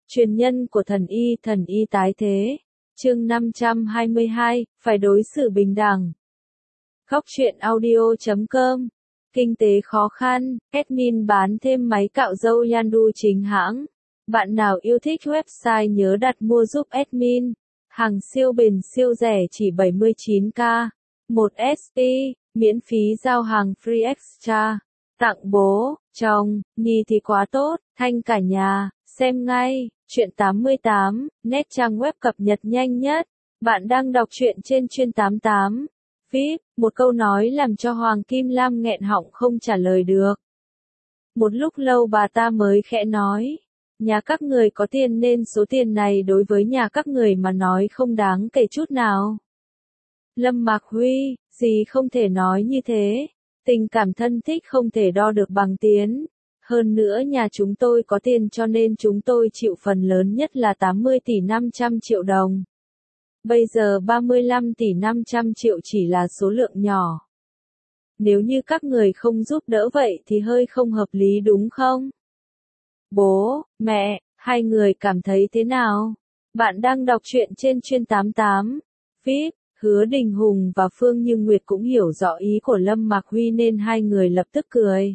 Truyền nhân của thần y tái thế. Chương 522, phải đối xử bình đẳng. Góc truyện audio.com. Kinh tế khó khăn, admin bán thêm máy cạo râu Yandu chính hãng. Bạn nào yêu thích website nhớ đặt mua giúp admin. Hàng siêu bền siêu rẻ chỉ 79k. 1SP, miễn phí giao hàng free extra. Tặng bố, chồng, nhi thì quá tốt, thanh cả nhà. Xem ngay, truyện 88, net trang web cập nhật nhanh nhất. Bạn đang đọc truyện trên Truyện 88. VIP, một câu nói làm cho Hoàng Kim Lam nghẹn họng không trả lời được. Một lúc lâu bà ta mới khẽ nói, nhà các người có tiền nên số tiền này đối với nhà các người mà nói không đáng kể chút nào. Lâm Mạc Huy, gì không thể nói như thế, tình cảm thân thích không thể đo được bằng tiền. Hơn nữa nhà chúng tôi có tiền cho nên chúng tôi chịu phần lớn nhất là 80 tỷ 500 triệu đồng. Bây giờ 35 tỷ 500 triệu chỉ là số lượng nhỏ. Nếu như các người không giúp đỡ vậy thì hơi không hợp lý đúng không? Bố, mẹ, hai người cảm thấy thế nào? Bạn đang đọc truyện trên Truyện 88. VIP, Hứa Đình Hùng và Phương Như Nguyệt cũng hiểu rõ ý của Lâm Mạc Huy nên hai người lập tức cười.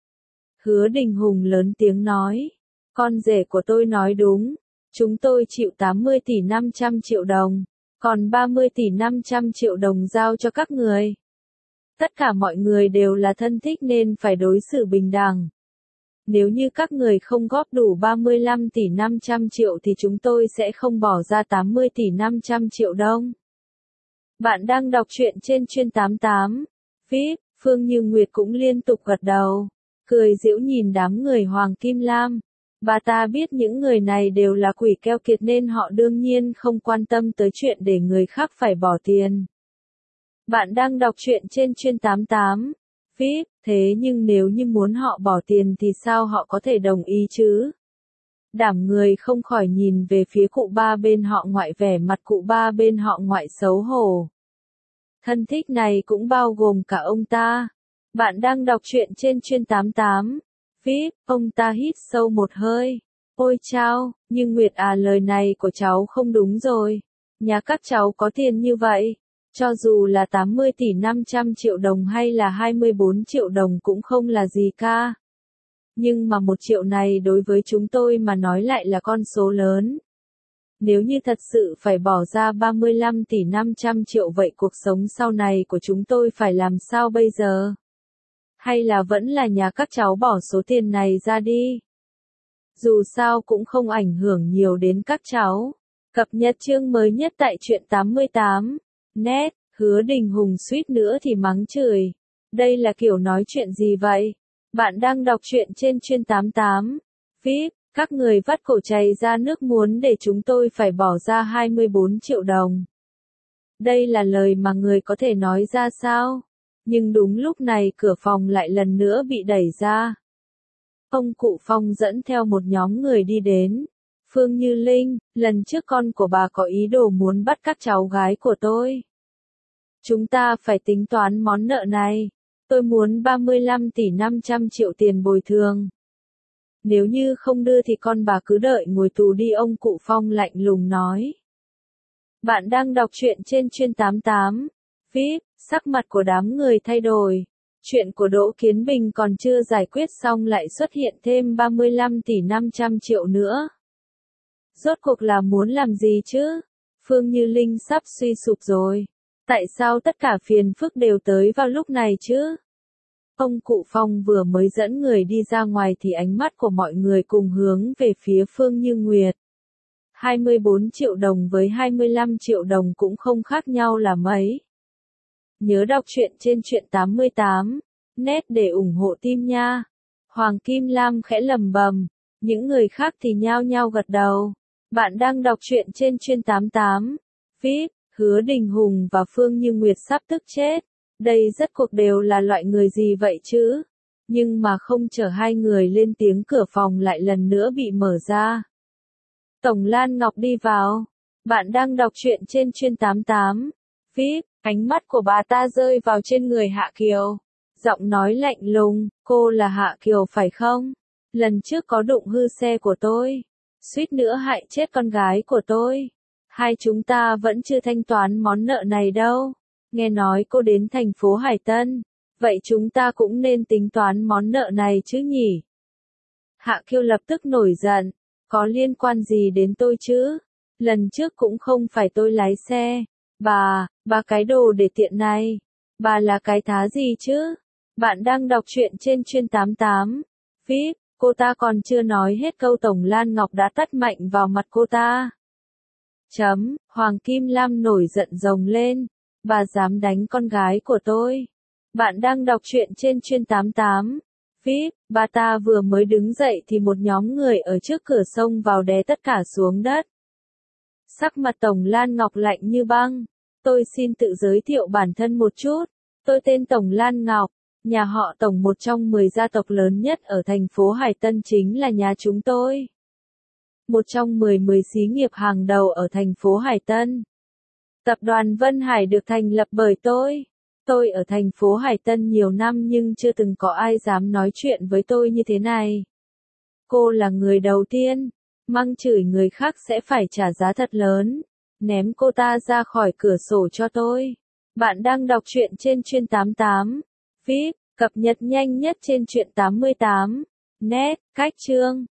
Hứa Đình Hùng lớn tiếng nói, con rể của tôi nói đúng, chúng tôi chịu 80 tỷ 500 triệu đồng, còn 30 tỷ 500 triệu đồng giao cho các người. Tất cả mọi người đều là thân thích nên phải đối xử bình đẳng. Nếu như các người không góp đủ 35 tỷ 500 triệu thì chúng tôi sẽ không bỏ ra 80 tỷ 500 triệu đồng. Bạn đang đọc truyện trên Truyện 88. VIP, Phương Như Nguyệt cũng liên tục gật đầu. Cười giễu nhìn đám người Hoàng Kim Lam. Bà ta biết những người này đều là quỷ keo kiệt nên họ đương nhiên không quan tâm tới chuyện để người khác phải bỏ tiền. Bạn đang đọc truyện trên Truyện 88. VIP, thế nhưng nếu như muốn họ bỏ tiền thì sao họ có thể đồng ý chứ? Đảm người không khỏi nhìn về phía cụ ba bên họ ngoại, vẻ mặt cụ ba bên họ ngoại xấu hổ. Thân thích này cũng bao gồm cả ông ta. Bạn đang đọc truyện trên Truyện 88. VIP, ông ta hít sâu một hơi. Ôi chao, nhưng Nguyệt à, lời này của cháu không đúng rồi. Nhà các cháu có tiền như vậy. Cho dù là 80 tỷ 500 triệu đồng hay là 24 triệu đồng cũng không là gì cả. Nhưng mà 1 triệu này đối với chúng tôi mà nói lại là con số lớn. Nếu như thật sự phải bỏ ra 35 tỷ 500 triệu vậy cuộc sống sau này của chúng tôi phải làm sao bây giờ? Hay là vẫn là nhà các cháu bỏ số tiền này ra đi? Dù sao cũng không ảnh hưởng nhiều đến các cháu. Cập nhật chương mới nhất tại Truyện 88. Net, Hứa Đình Hùng suýt nữa thì mắng chửi. Đây là kiểu nói chuyện gì vậy? Bạn đang đọc truyện trên Truyện 88. VIP, các người vắt cổ chảy ra nước muốn để chúng tôi phải bỏ ra 24 triệu đồng. Đây là lời mà người có thể nói ra sao? Nhưng đúng lúc này cửa phòng lại lần nữa bị đẩy ra. Ông cụ Phong dẫn theo một nhóm người đi đến. Phương Như Linh, lần trước con của bà có ý đồ muốn bắt các cháu gái của tôi. Chúng ta phải tính toán món nợ này. Tôi muốn 35 tỷ 500 triệu tiền bồi thường. Nếu như không đưa thì con bà cứ đợi ngồi tù đi, ông cụ Phong lạnh lùng nói. Bạn đang đọc truyện trên Truyện 88. VIP, sắc mặt của đám người thay đổi. Chuyện của Đỗ Kiến Bình còn chưa giải quyết xong lại xuất hiện thêm 35 tỷ 500 triệu nữa. Rốt cuộc là muốn làm gì chứ? Phương Như Linh sắp suy sụp rồi. Tại sao tất cả phiền phức đều tới vào lúc này chứ? Ông cụ Phong vừa mới dẫn người đi ra ngoài thì ánh mắt của mọi người cùng hướng về phía Phương Như Nguyệt. 24 triệu đồng với 25 triệu đồng cũng không khác nhau là mấy. Nhớ đọc truyện trên Truyện 88. Net để ủng hộ team nha. Hoàng Kim Lam khẽ lầm bầm. Những người khác thì nhao nhao gật đầu. Bạn đang đọc truyện trên Truyện 88. VIP, Hứa Đình Hùng và Phương Như Nguyệt sắp tức chết. Đây rốt cuộc đều là loại người gì vậy chứ? Nhưng mà không chờ hai người lên tiếng cửa phòng lại lần nữa bị mở ra. Tổng Lan Ngọc đi vào. Bạn đang đọc truyện trên Truyện 88. VIP, ánh mắt của bà ta rơi vào trên người Hạ Kiều. Giọng nói lạnh lùng, cô là Hạ Kiều phải không? Lần trước có đụng hư xe của tôi. suýt nữa hại chết con gái của tôi. Hai chúng ta vẫn chưa thanh toán món nợ này đâu. Nghe nói cô đến thành phố Hải Tân, vậy chúng ta cũng nên tính toán món nợ này chứ nhỉ? Hạ Kiêu lập tức nổi giận, có liên quan gì đến tôi chứ? Lần trước cũng không phải tôi lái xe. Bà cái đồ để tiện này. Bà là cái thá gì chứ? Bạn đang đọc truyện trên Chuyên 88. VIP, cô ta còn chưa nói hết câu Tổng Lan Ngọc đã tát mạnh vào mặt cô ta. Hoàng Kim Lam nổi giận rồng lên. Bà dám đánh con gái của tôi. Bạn đang đọc truyện trên Chuyên 88. VIP, bà ta vừa mới đứng dậy thì một nhóm người ở trước cửa xông vào đè tất cả xuống đất. Sắc mặt Tổng Lan Ngọc lạnh như băng. Tôi xin tự giới thiệu bản thân một chút. Tôi tên Tổng Lan Ngọc. Nhà họ Tổng một trong 10 gia tộc lớn nhất ở thành phố Hải Tân chính là nhà chúng tôi. Một trong 10 xí nghiệp hàng đầu ở thành phố Hải Tân. Tập đoàn Vân Hải được thành lập bởi tôi. Tôi ở thành phố Hải Tân nhiều năm nhưng chưa từng có ai dám nói chuyện với tôi như thế này. Cô là người đầu tiên. Mắng chửi người khác sẽ phải trả giá thật lớn. Ném cô ta ra khỏi cửa sổ cho tôi. Bạn đang đọc truyện trên Chuyên 88. VIP, cập nhật nhanh nhất trên Truyện 88. Net, cách chương.